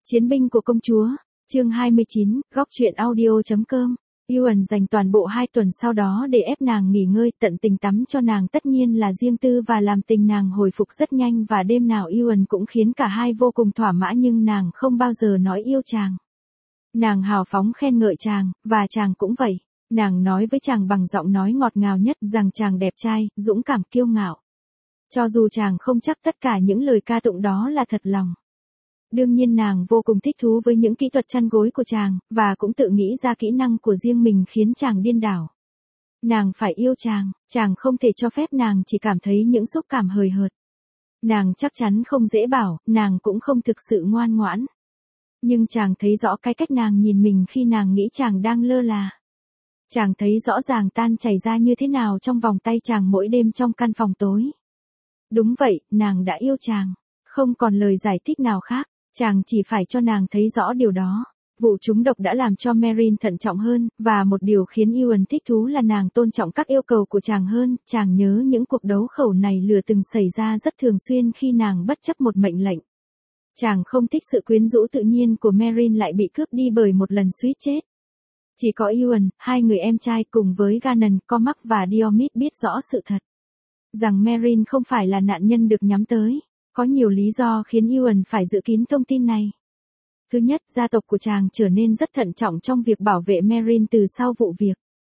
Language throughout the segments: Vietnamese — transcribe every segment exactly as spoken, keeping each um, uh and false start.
Chiến binh của công chúa, chương hai mươi chín, góc truyện audio.com. Ewan dành toàn bộ hai tuần sau đó để ép nàng nghỉ ngơi, tận tình tắm cho nàng tất nhiên là riêng tư và làm tình nàng hồi phục rất nhanh, và đêm nào Ewan cũng khiến cả hai vô cùng thỏa mãn, nhưng nàng không bao giờ nói yêu chàng. Nàng hào phóng khen ngợi chàng, và chàng cũng vậy. Nàng nói với chàng bằng giọng nói ngọt ngào nhất rằng chàng đẹp trai, dũng cảm, kiêu ngạo. Cho dù chàng không chắc tất cả những lời ca tụng đó là thật lòng. Đương nhiên nàng vô cùng thích thú với những kỹ thuật chăn gối của chàng, và cũng tự nghĩ ra kỹ năng của riêng mình khiến chàng điên đảo. Nàng phải yêu chàng, chàng không thể cho phép nàng chỉ cảm thấy những xúc cảm hời hợt. Nàng chắc chắn không dễ bảo, nàng cũng không thực sự ngoan ngoãn. Nhưng chàng thấy rõ cái cách nàng nhìn mình khi nàng nghĩ chàng đang lơ là. Chàng thấy rõ ràng tan chảy ra như thế nào trong vòng tay chàng mỗi đêm trong căn phòng tối. Đúng vậy, nàng đã yêu chàng. Không còn lời giải thích nào khác. Chàng chỉ phải cho nàng thấy rõ điều đó. Vụ trúng độc đã làm cho Merrin thận trọng hơn, và một điều khiến Ewan thích thú là nàng tôn trọng các yêu cầu của chàng hơn. Chàng nhớ những cuộc đấu khẩu này lừa từng xảy ra rất thường xuyên khi nàng bất chấp một mệnh lệnh. Chàng không thích sự quyến rũ tự nhiên của Merrin lại bị cướp đi bởi một lần suýt chết. Chỉ có Ewan, hai người em trai cùng với Gannon, Cormac và Diomid biết rõ sự thật. Rằng Merrin không phải là nạn nhân được nhắm tới. Có nhiều lý do khiến Ewan phải giữ kín thông tin này. Thứ nhất, gia tộc của chàng trở nên rất thận trọng trong việc bảo vệ Merrin từ sau vụ việc.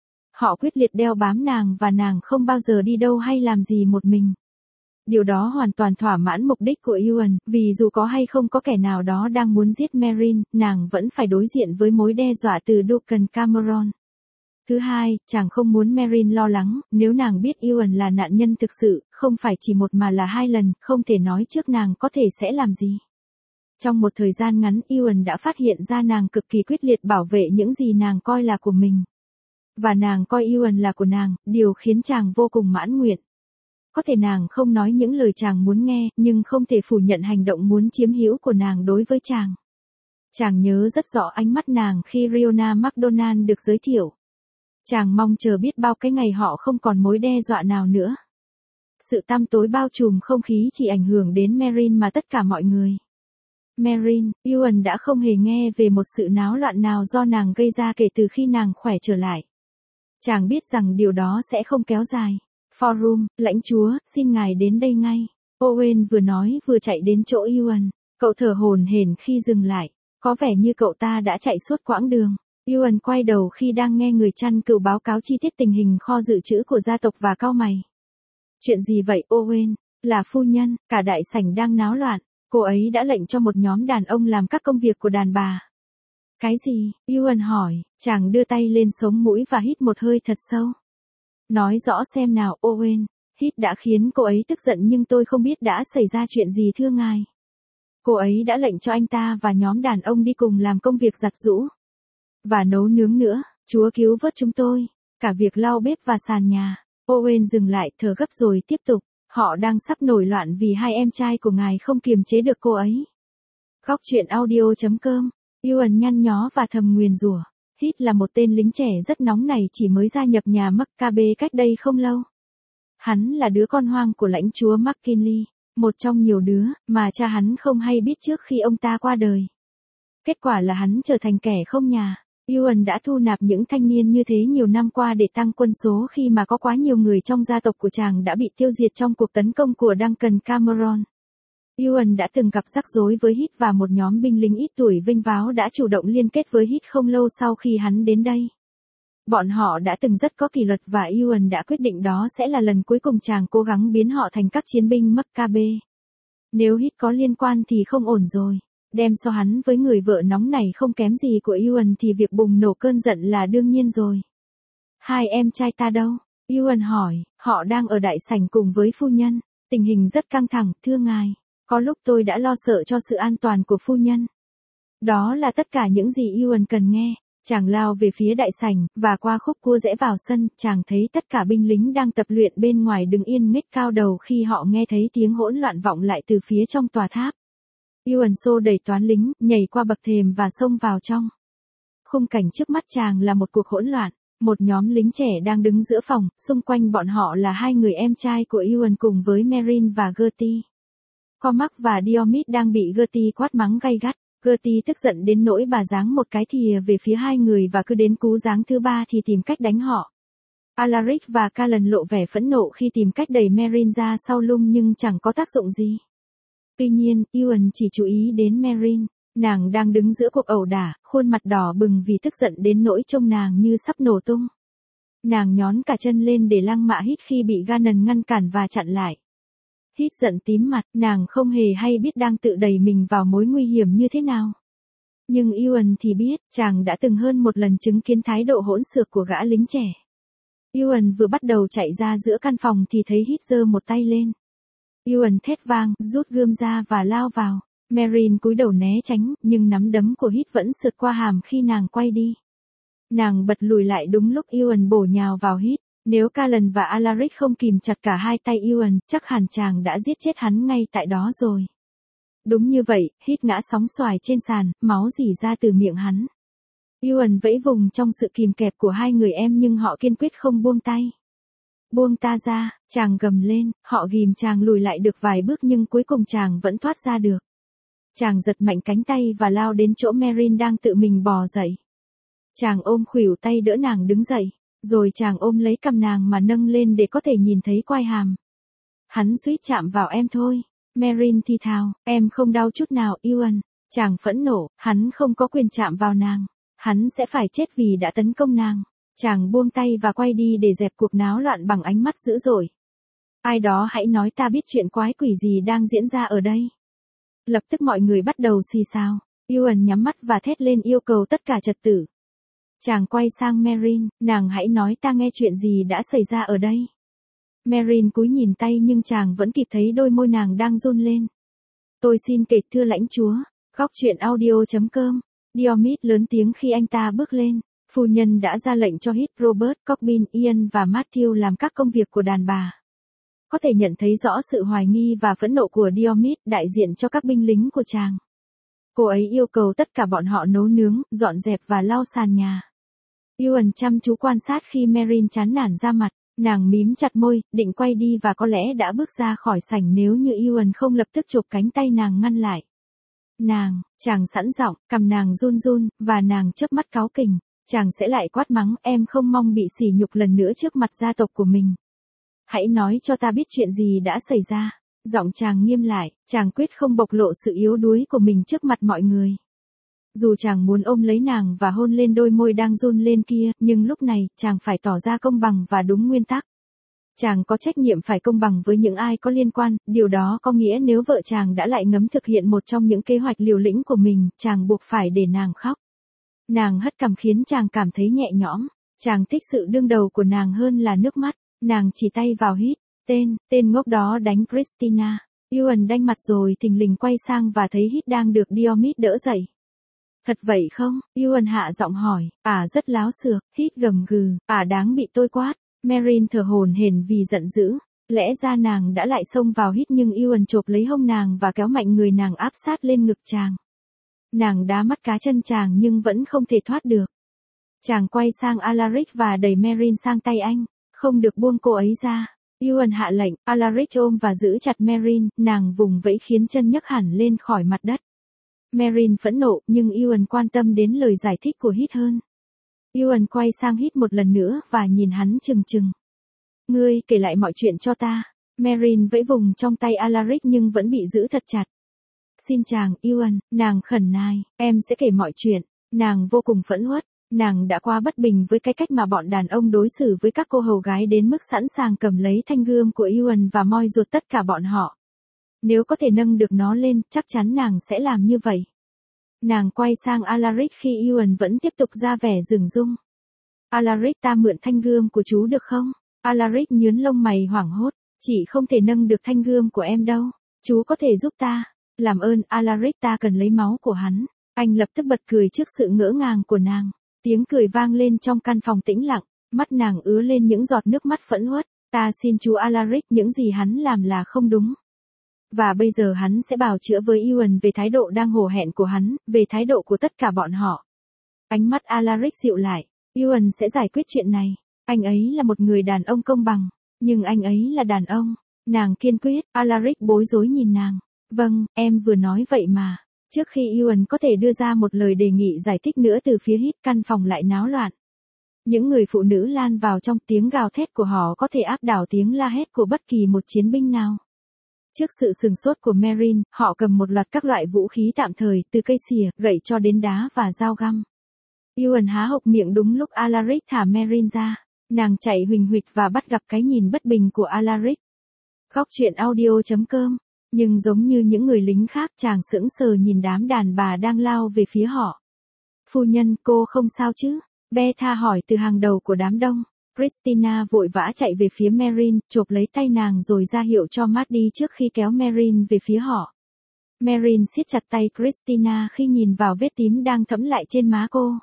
Họ quyết liệt đeo bám nàng và nàng không bao giờ đi đâu hay làm gì một mình. Điều đó hoàn toàn thỏa mãn mục đích của Ewan, vì dù có hay không có kẻ nào đó đang muốn giết Merrin, nàng vẫn phải đối diện với mối đe dọa từ Duncan Cameron. Thứ hai, chàng không muốn Merrin lo lắng, nếu nàng biết Ewan là nạn nhân thực sự, không phải chỉ một mà là hai lần, không thể nói trước nàng có thể sẽ làm gì. Trong một thời gian ngắn, Ewan đã phát hiện ra nàng cực kỳ quyết liệt bảo vệ những gì nàng coi là của mình. Và nàng coi Ewan là của nàng, điều khiến chàng vô cùng mãn nguyện. Có thể nàng không nói những lời chàng muốn nghe, nhưng không thể phủ nhận hành động muốn chiếm hữu của nàng đối với chàng. Chàng nhớ rất rõ ánh mắt nàng khi Riona McDonald được giới thiệu. Chàng mong chờ biết bao cái ngày họ không còn mối đe dọa nào nữa. Sự tăm tối bao trùm không khí chỉ ảnh hưởng đến Merrin mà tất cả mọi người. Merrin, Ewan đã không hề nghe về một sự náo loạn nào do nàng gây ra kể từ khi nàng khỏe trở lại. Chàng biết rằng điều đó sẽ không kéo dài. Forum, lãnh chúa, xin ngài đến đây ngay. Owen vừa nói vừa chạy đến chỗ Ewan. Cậu thở hổn hển khi dừng lại. Có vẻ như cậu ta đã chạy suốt quãng đường. Ewan quay đầu khi đang nghe người chăn cừu báo cáo chi tiết tình hình kho dự trữ của gia tộc và cau mày. Chuyện gì vậy Owen? Là phu nhân, cả đại sảnh đang náo loạn. Cô ấy đã lệnh cho một nhóm đàn ông làm các công việc của đàn bà. Cái gì? Ewan hỏi, chàng đưa tay lên sống mũi và hít một hơi thật sâu. Nói rõ xem nào Owen, hít đã khiến cô ấy tức giận nhưng tôi không biết đã xảy ra chuyện gì thưa ngài. Cô ấy đã lệnh cho anh ta và nhóm đàn ông đi cùng làm công việc giặt giũ. Và nấu nướng nữa, Chúa cứu vớt chúng tôi, cả việc lau bếp và sàn nhà. Owen dừng lại thở gấp rồi tiếp tục, họ đang sắp nổi loạn vì hai em trai của ngài không kiềm chế được cô ấy. Góc truyện audio.com, Ewan nhăn nhó và thầm nguyền rủa. Hít là một tên lính trẻ rất nóng này chỉ mới gia nhập nhà Maccabe cách đây không lâu. Hắn là đứa con hoang của lãnh chúa McKinley, một trong nhiều đứa mà cha hắn không hay biết trước khi ông ta qua đời. Kết quả là hắn trở thành kẻ không nhà. Ewan đã thu nạp những thanh niên như thế nhiều năm qua để tăng quân số khi mà có quá nhiều người trong gia tộc của chàng đã bị tiêu diệt trong cuộc tấn công của Duncan Cameron. Ewan đã từng gặp rắc rối với Hít và một nhóm binh lính ít tuổi vinh váo đã chủ động liên kết với Hít không lâu sau khi hắn đến đây. Bọn họ đã từng rất có kỷ luật và Ewan đã quyết định đó sẽ là lần cuối cùng chàng cố gắng biến họ thành các chiến binh Maccabe. Nếu Hít có liên quan thì không ổn rồi. Đem so hắn với người vợ nóng này không kém gì của Ewan thì việc bùng nổ cơn giận là đương nhiên rồi. Hai em trai ta đâu? Ewan hỏi, họ đang ở đại sảnh cùng với phu nhân. Tình hình rất căng thẳng, thưa ngài. Có lúc tôi đã lo sợ cho sự an toàn của phu nhân. Đó là tất cả những gì Ewan cần nghe. Chàng lao về phía đại sảnh, và qua khúc cua rẽ vào sân, chàng thấy tất cả binh lính đang tập luyện bên ngoài đứng yên nghếch cao đầu khi họ nghe thấy tiếng hỗn loạn vọng lại từ phía trong tòa tháp. Ewan xô đẩy toán lính, nhảy qua bậc thềm và xông vào trong. Khung cảnh trước mắt chàng là một cuộc hỗn loạn. Một nhóm lính trẻ đang đứng giữa phòng, xung quanh bọn họ là hai người em trai của Ewan cùng với Merrin và Gertie. Cormac và Diomid đang bị Gertie quát mắng gay gắt. Gertie tức giận đến nỗi bà giáng một cái thìa về phía hai người và cứ đến cú giáng thứ ba thì tìm cách đánh họ. Alaric và Callan lộ vẻ phẫn nộ khi tìm cách đẩy Merrin ra sau lưng nhưng chẳng có tác dụng gì. Tuy nhiên, Ewan chỉ chú ý đến Merrin. Nàng đang đứng giữa cuộc ẩu đả, khuôn mặt đỏ bừng vì tức giận đến nỗi trông nàng như sắp nổ tung. Nàng nhón cả chân lên để lăng mạ Hít khi bị Gannon ngăn cản và chặn lại. Hít giận tím mặt, nàng không hề hay biết đang tự đẩy mình vào mối nguy hiểm như thế nào. Nhưng Ewan thì biết, chàng đã từng hơn một lần chứng kiến thái độ hỗn xược của gã lính trẻ. Ewan vừa bắt đầu chạy ra giữa căn phòng thì thấy Hít giơ một tay lên. Ewan thét vang, rút gươm ra và lao vào. Merrin cúi đầu né tránh, nhưng nắm đấm của Hít vẫn sượt qua hàm khi nàng quay đi. Nàng bật lùi lại đúng lúc Ewan bổ nhào vào Hít. Nếu Callan và Alaric không kìm chặt cả hai tay Ewan, chắc hẳn chàng đã giết chết hắn ngay tại đó rồi. Đúng như vậy, Hít ngã sóng xoài trên sàn, máu rỉ ra từ miệng hắn. Ewan vẫy vùng trong sự kìm kẹp của hai người em nhưng họ kiên quyết không buông tay. Buông ta ra, chàng gầm lên, họ ghìm chàng lùi lại được vài bước nhưng cuối cùng chàng vẫn thoát ra được. Chàng giật mạnh cánh tay và lao đến chỗ Merrin đang tự mình bò dậy. Chàng ôm khuỷu tay đỡ nàng đứng dậy, rồi chàng ôm lấy cằm nàng mà nâng lên để có thể nhìn thấy quai hàm. Hắn suýt chạm vào em thôi. Merrin thì thào, em không đau chút nào Ewan. Chàng phẫn nộ, hắn không có quyền chạm vào nàng. Hắn sẽ phải chết vì đã tấn công nàng. Chàng buông tay và quay đi để dẹp cuộc náo loạn bằng ánh mắt dữ dội. Ai đó hãy nói ta biết chuyện quái quỷ gì đang diễn ra ở đây. Lập tức mọi người bắt đầu xì xào. Ewan nhắm mắt và thét lên yêu cầu tất cả trật tự. Chàng quay sang Merrin, nàng hãy nói ta nghe chuyện gì đã xảy ra ở đây. Merrin cúi nhìn tay nhưng chàng vẫn kịp thấy đôi môi nàng đang run lên. Tôi xin kể thưa lãnh chúa. Góc truyện audio chấm com. Diomid lớn tiếng khi anh ta bước lên. Phu nhân đã ra lệnh cho Hít, Robert, Corbin, Ian và Matthew làm các công việc của đàn bà. Có thể nhận thấy rõ sự hoài nghi và phẫn nộ của Diomid đại diện cho các binh lính của chàng. Cô ấy yêu cầu tất cả bọn họ nấu nướng, dọn dẹp và lau sàn nhà. Ewan chăm chú quan sát khi Merrin chán nản ra mặt, nàng mím chặt môi, định quay đi và có lẽ đã bước ra khỏi sảnh nếu như Ewan không lập tức chụp cánh tay nàng ngăn lại. Nàng, chàng sẵn giọng, cằm nàng run run, và nàng chớp mắt cáu kỉnh, chàng sẽ lại quát mắng em không mong bị sỉ nhục lần nữa trước mặt gia tộc của mình. Hãy nói cho ta biết chuyện gì đã xảy ra. Giọng chàng nghiêm lại, chàng quyết không bộc lộ sự yếu đuối của mình trước mặt mọi người. Dù chàng muốn ôm lấy nàng và hôn lên đôi môi đang run lên kia, nhưng lúc này, chàng phải tỏ ra công bằng và đúng nguyên tắc. Chàng có trách nhiệm phải công bằng với những ai có liên quan, điều đó có nghĩa nếu vợ chàng đã lại ngấm thực hiện một trong những kế hoạch liều lĩnh của mình, chàng buộc phải để nàng khóc. Nàng hất cằm khiến chàng cảm thấy nhẹ nhõm, chàng thích sự đương đầu của nàng hơn là nước mắt, nàng chỉ tay vào Hít, tên, tên ngốc đó đánh Christina. Ewan đanh mặt rồi thình lình quay sang và thấy Hít đang được Diomid đỡ dậy. Thật vậy không? Ewan hạ giọng hỏi, ả rất láo xược, Hít gầm gừ, ả đáng bị tôi quát. Merrin thở hổn hển vì giận dữ, lẽ ra nàng đã lại xông vào Hít nhưng Ewan chộp lấy hông nàng và kéo mạnh người nàng áp sát lên ngực chàng. Nàng đá mắt cá chân chàng nhưng vẫn không thể thoát được. Chàng quay sang Alaric và đẩy Merrin sang tay anh, không được buông cô ấy ra. Ewan hạ lệnh, Alaric ôm và giữ chặt Merrin, nàng vùng vẫy khiến chân nhấc hẳn lên khỏi mặt đất. Merrin phẫn nộ nhưng Ewan quan tâm đến lời giải thích của Hít hơn. Ewan quay sang Hít một lần nữa và nhìn hắn chừng chừng. Ngươi kể lại mọi chuyện cho ta. Merrin vẫy vùng trong tay Alaric nhưng vẫn bị giữ thật chặt. Xin chàng, Ewan, nàng khẩn nài, em sẽ kể mọi chuyện. Nàng vô cùng phẫn uất. Nàng đã qua bất bình với cái cách mà bọn đàn ông đối xử với các cô hầu gái đến mức sẵn sàng cầm lấy thanh gươm của Ewan và moi ruột tất cả bọn họ. Nếu có thể nâng được nó lên, chắc chắn nàng sẽ làm như vậy. Nàng quay sang Alaric khi Ewan vẫn tiếp tục ra vẻ dửng dưng. Alaric, ta mượn thanh gươm của chú được không? Alaric nhướng lông mày hoảng hốt, chỉ không thể nâng được thanh gươm của em đâu. Chú có thể giúp ta. Làm ơn, Alaric, ta cần lấy máu của hắn. Anh lập tức bật cười trước sự ngỡ ngàng của nàng. Tiếng cười vang lên trong căn phòng tĩnh lặng, mắt nàng ứa lên những giọt nước mắt phẫn uất. Ta xin chú Alaric, những gì hắn làm là không đúng. Và bây giờ hắn sẽ bào chữa với Ewan về thái độ đang hổ hẹn của hắn, về thái độ của tất cả bọn họ. Ánh mắt Alaric dịu lại, Ewan sẽ giải quyết chuyện này. Anh ấy là một người đàn ông công bằng, nhưng anh ấy là đàn ông. Nàng kiên quyết, Alaric bối rối nhìn nàng. Vâng, em vừa nói vậy mà. Trước khi Ewan có thể đưa ra một lời đề nghị giải thích nữa từ phía Hít, căn phòng lại náo loạn. Những người phụ nữ lan vào trong, tiếng gào thét của họ có thể áp đảo tiếng la hét của bất kỳ một chiến binh nào. Trước sự sừng sốt của Meereen, họ cầm một loạt các loại vũ khí tạm thời, từ cây xìa, gậy cho đến đá và dao găm. Ewan há hộc miệng đúng lúc Alaric thả Meereen ra. Nàng chạy huỳnh huỵch và bắt gặp cái nhìn bất bình của Alaric. Góc truyện audio chấm com. Nhưng giống như những người lính khác, chàng sững sờ nhìn đám đàn bà đang lao về phía họ. Phu nhân, cô không sao chứ? Betha hỏi từ hàng đầu của đám đông. Cristina vội vã chạy về phía Meereen, chộp lấy tay nàng rồi ra hiệu cho Matt đi trước khi kéo Meereen về phía họ. Meereen siết chặt tay Cristina khi nhìn vào vết tím đang thẫm lại trên má cô.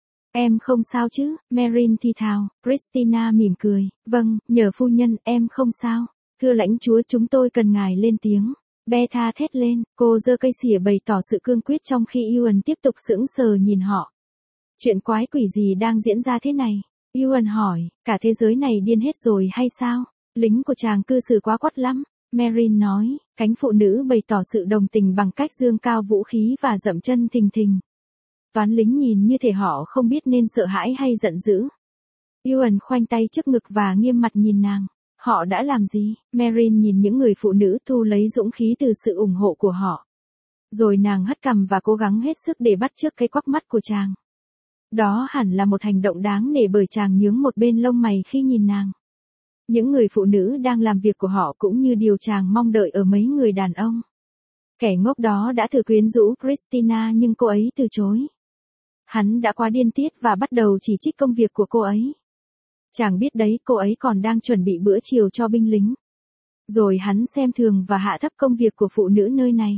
Em không sao chứ? Meereen thì thào. Cristina mỉm cười. Vâng, nhờ phu nhân, em không sao. Thưa lãnh chúa, chúng tôi cần ngài lên tiếng. Betha thét lên, cô giơ cây xìa bày tỏ sự cương quyết trong khi Ewan tiếp tục sững sờ nhìn họ. Chuyện quái quỷ gì đang diễn ra thế này? Ewan hỏi, cả thế giới này điên hết rồi hay sao? Lính của chàng cư xử quá quắt lắm. Meereen nói, cánh phụ nữ bày tỏ sự đồng tình bằng cách giương cao vũ khí và dậm chân thình thình. Toán lính nhìn như thể họ không biết nên sợ hãi hay giận dữ. Ewan khoanh tay trước ngực và nghiêm mặt nhìn nàng. Họ đã làm gì? Meereen nhìn những người phụ nữ thu lấy dũng khí từ sự ủng hộ của họ. Rồi nàng hất cằm và cố gắng hết sức để bắt chước cái quắc mắt của chàng. Đó hẳn là một hành động đáng nể bởi chàng nhướng một bên lông mày khi nhìn nàng. Những người phụ nữ đang làm việc của họ cũng như điều chàng mong đợi ở mấy người đàn ông. Kẻ ngốc đó đã thử quyến rũ Cristina nhưng cô ấy từ chối. Hắn đã quá điên tiết và bắt đầu chỉ trích công việc của cô ấy. Chàng biết đấy, cô ấy còn đang chuẩn bị bữa chiều cho binh lính. Rồi hắn xem thường và hạ thấp công việc của phụ nữ nơi này.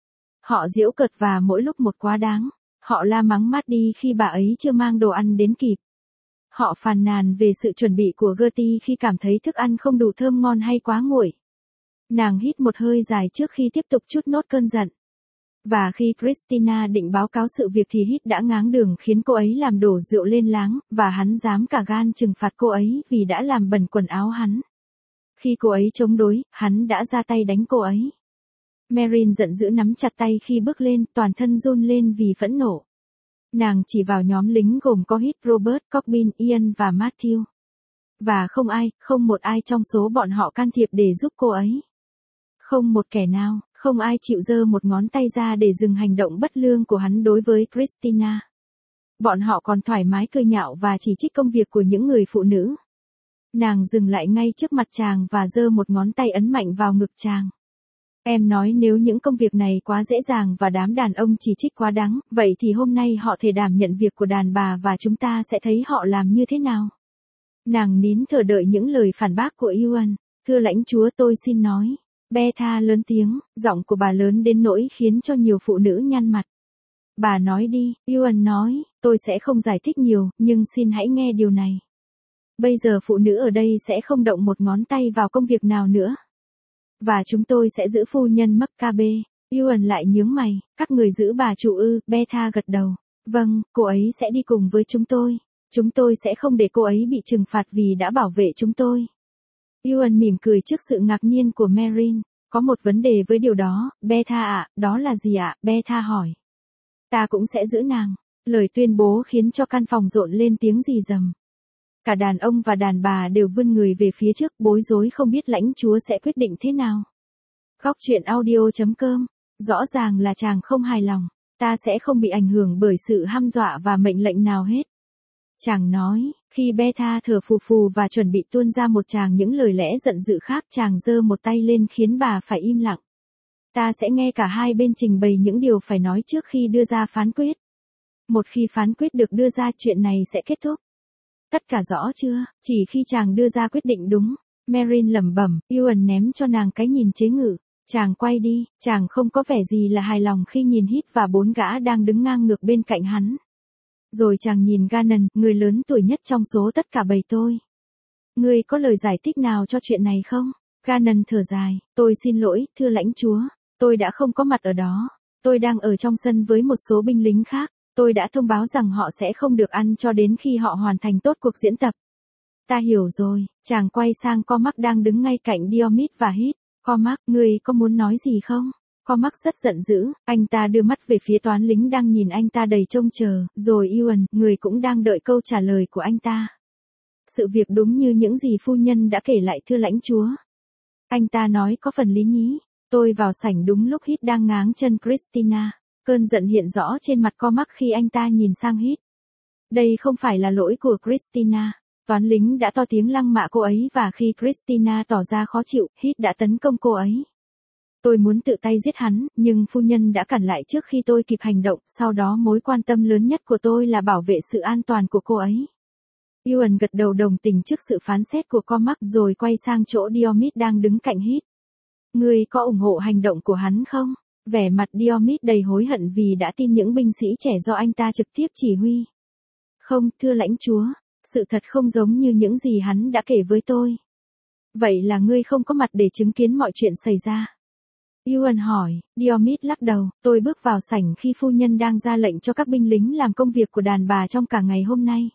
Họ giễu cợt và mỗi lúc một quá đáng. Họ la mắng Matt đi khi bà ấy chưa mang đồ ăn đến kịp. Họ phàn nàn về sự chuẩn bị của Gertie khi cảm thấy thức ăn không đủ thơm ngon hay quá nguội. Nàng hít một hơi dài trước khi tiếp tục trút nốt cơn giận. Và khi Cristina định báo cáo sự việc thì Hít đã ngáng đường khiến cô ấy làm đổ rượu lên láng, và hắn dám cả gan trừng phạt cô ấy vì đã làm bẩn quần áo hắn. Khi cô ấy chống đối, hắn đã ra tay đánh cô ấy. Meereen giận dữ nắm chặt tay khi bước lên, toàn thân run lên vì phẫn nộ. Nàng chỉ vào nhóm lính gồm có Hít, Robert, Corbin, Ian và Matthew. Và không ai, không một ai trong số bọn họ can thiệp để giúp cô ấy. Không một kẻ nào, không ai chịu giơ một ngón tay ra để dừng hành động bất lương của hắn đối với Cristina. Bọn họ còn thoải mái cười nhạo và chỉ trích công việc của những người phụ nữ. Nàng dừng lại ngay trước mặt chàng và giơ một ngón tay ấn mạnh vào ngực chàng. Em nói nếu những công việc này quá dễ dàng và đám đàn ông chỉ trích quá đáng, vậy thì hôm nay họ thể đảm nhận việc của đàn bà và chúng ta sẽ thấy họ làm như thế nào. Nàng nín thở đợi những lời phản bác của Ewan. Thưa lãnh chúa, tôi xin nói. Betha lớn tiếng, giọng của bà lớn đến nỗi khiến cho nhiều phụ nữ nhăn mặt. Bà nói đi, Ewan nói, tôi sẽ không giải thích nhiều, nhưng xin hãy nghe điều này. Bây giờ phụ nữ ở đây sẽ không động một ngón tay vào công việc nào nữa. Và chúng tôi sẽ giữ phu nhân Maccabe. Ewan lại nhướng mày, các người giữ bà chủ ư? Betha gật đầu. Vâng, cô ấy sẽ đi cùng với chúng tôi. Chúng tôi sẽ không để cô ấy bị trừng phạt vì đã bảo vệ chúng tôi. Ewan mỉm cười trước sự ngạc nhiên của Meereen. Có một vấn đề với điều đó, Betha ạ, đó là gì ạ? Betha hỏi. Ta cũng sẽ giữ nàng. Lời tuyên bố khiến cho căn phòng rộn lên tiếng rì rầm. Cả đàn ông và đàn bà đều vươn người về phía trước, bối rối không biết lãnh chúa sẽ quyết định thế nào. Góc truyện audio chấm com. Rõ ràng là chàng không hài lòng. Ta sẽ không bị ảnh hưởng bởi sự hăm dọa và mệnh lệnh nào hết. Chàng nói, khi Betha thở phù phù và chuẩn bị tuôn ra một tràng những lời lẽ giận dữ khác, chàng giơ một tay lên khiến bà phải im lặng. Ta sẽ nghe cả hai bên trình bày những điều phải nói trước khi đưa ra phán quyết. Một khi phán quyết được đưa ra, chuyện này sẽ kết thúc. Tất cả rõ chưa? Chỉ khi chàng đưa ra quyết định đúng. Meereen lẩm bẩm, Ewan ném cho nàng cái nhìn chế ngự. Chàng quay đi, chàng không có vẻ gì là hài lòng khi nhìn Hít và bốn gã đang đứng ngang ngược bên cạnh hắn. Rồi chàng nhìn Gannon, người lớn tuổi nhất trong số tất cả bầy tôi. Ngươi có lời giải thích nào cho chuyện này không? Gannon thở dài, tôi xin lỗi, thưa lãnh chúa. Tôi đã không có mặt ở đó. Tôi đang ở trong sân với một số binh lính khác. Tôi đã thông báo rằng họ sẽ không được ăn cho đến khi họ hoàn thành tốt cuộc diễn tập. Ta hiểu rồi, chàng quay sang Cormac đang đứng ngay cạnh Diomede và Hít. Cormac, ngươi có muốn nói gì không? Cormac rất giận dữ, anh ta đưa mắt về phía toán lính đang nhìn anh ta đầy trông chờ, rồi Ewan, người cũng đang đợi câu trả lời của anh ta. Sự việc đúng như những gì phu nhân đã kể lại thưa lãnh chúa. Anh ta nói có phần lý nhí. Tôi vào sảnh đúng lúc Hít đang ngáng chân Christina. Cơn giận hiện rõ trên mặt Cormac khi anh ta nhìn sang Hít. Đây không phải là lỗi của Christina. Toán lính đã to tiếng lăng mạ cô ấy và khi Christina tỏ ra khó chịu, Hít đã tấn công cô ấy. Tôi muốn tự tay giết hắn, nhưng phu nhân đã cản lại trước khi tôi kịp hành động, sau đó mối quan tâm lớn nhất của tôi là bảo vệ sự an toàn của cô ấy. Ewan gật đầu đồng tình trước sự phán xét của Cormac rồi quay sang chỗ Diomid đang đứng cạnh Hít. Ngươi có ủng hộ hành động của hắn không? Vẻ mặt Diomid đầy hối hận vì đã tin những binh sĩ trẻ do anh ta trực tiếp chỉ huy. Không, thưa lãnh chúa, sự thật không giống như những gì hắn đã kể với tôi. Vậy là ngươi không có mặt để chứng kiến mọi chuyện xảy ra. Ewan hỏi, Diomid lắc đầu, tôi bước vào sảnh khi phu nhân đang ra lệnh cho các binh lính làm công việc của đàn bà trong cả ngày hôm nay.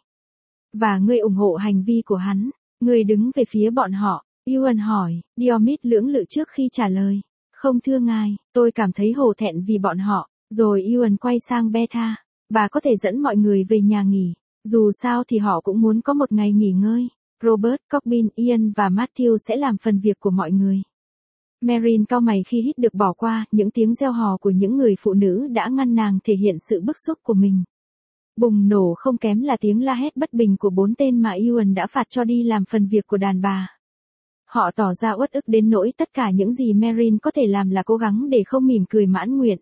Và ngươi ủng hộ hành vi của hắn, ngươi đứng về phía bọn họ. Ewan hỏi, Diomid lưỡng lự trước khi trả lời. Không thưa ngài, tôi cảm thấy hổ thẹn vì bọn họ. Rồi Ewan quay sang Betha, bà có thể dẫn mọi người về nhà nghỉ. Dù sao thì họ cũng muốn có một ngày nghỉ ngơi. Robert, Corbin, Ian và Matthew sẽ làm phần việc của mọi người. Merrin cau mày khi Hít được bỏ qua, những tiếng reo hò của những người phụ nữ đã ngăn nàng thể hiện sự bức xúc của mình. Bùng nổ không kém là tiếng la hét bất bình của bốn tên mà Ewan đã phạt cho đi làm phần việc của đàn bà. Họ tỏ ra uất ức đến nỗi tất cả những gì Merrin có thể làm là cố gắng để không mỉm cười mãn nguyện.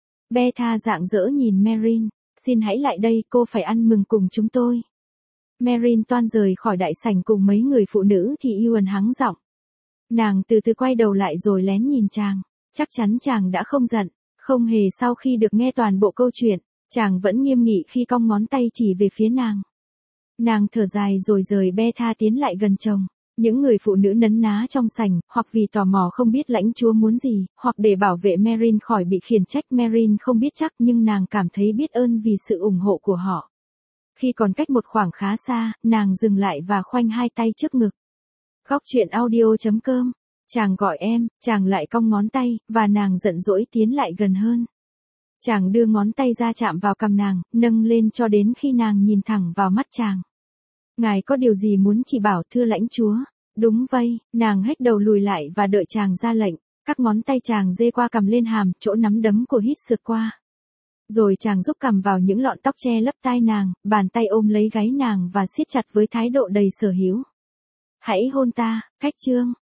Betha rạng rỡ nhìn Merrin, xin hãy lại đây, cô phải ăn mừng cùng chúng tôi. Merrin toan rời khỏi đại sảnh cùng mấy người phụ nữ thì Ewan hắng giọng. Nàng từ từ quay đầu lại rồi lén nhìn chàng, chắc chắn chàng đã không giận, không hề sau khi được nghe toàn bộ câu chuyện, chàng vẫn nghiêm nghị khi cong ngón tay chỉ về phía nàng. Nàng thở dài rồi rời Betha tiến lại gần chồng. Những người phụ nữ nấn ná trong sảnh, hoặc vì tò mò không biết lãnh chúa muốn gì, hoặc để bảo vệ Merrin khỏi bị khiển trách. Merrin không biết chắc nhưng nàng cảm thấy biết ơn vì sự ủng hộ của họ. Khi còn cách một khoảng khá xa, nàng dừng lại và khoanh hai tay trước ngực. Góc truyện audio chấm com. Chàng gọi em, chàng lại cong ngón tay, và nàng giận dỗi tiến lại gần hơn. Chàng đưa ngón tay ra chạm vào cằm nàng, nâng lên cho đến khi nàng nhìn thẳng vào mắt chàng. Ngài có điều gì muốn chỉ bảo thưa lãnh chúa? Đúng vậy, nàng hếch đầu lùi lại và đợi chàng ra lệnh. Các ngón tay chàng dê qua cằm lên hàm, chỗ nắm đấm của Hít sượt qua. Rồi chàng rúc cằm vào những lọn tóc che lấp tai nàng, bàn tay ôm lấy gáy nàng và siết chặt với thái độ đầy sở hữu. Hãy hôn ta, cách chương.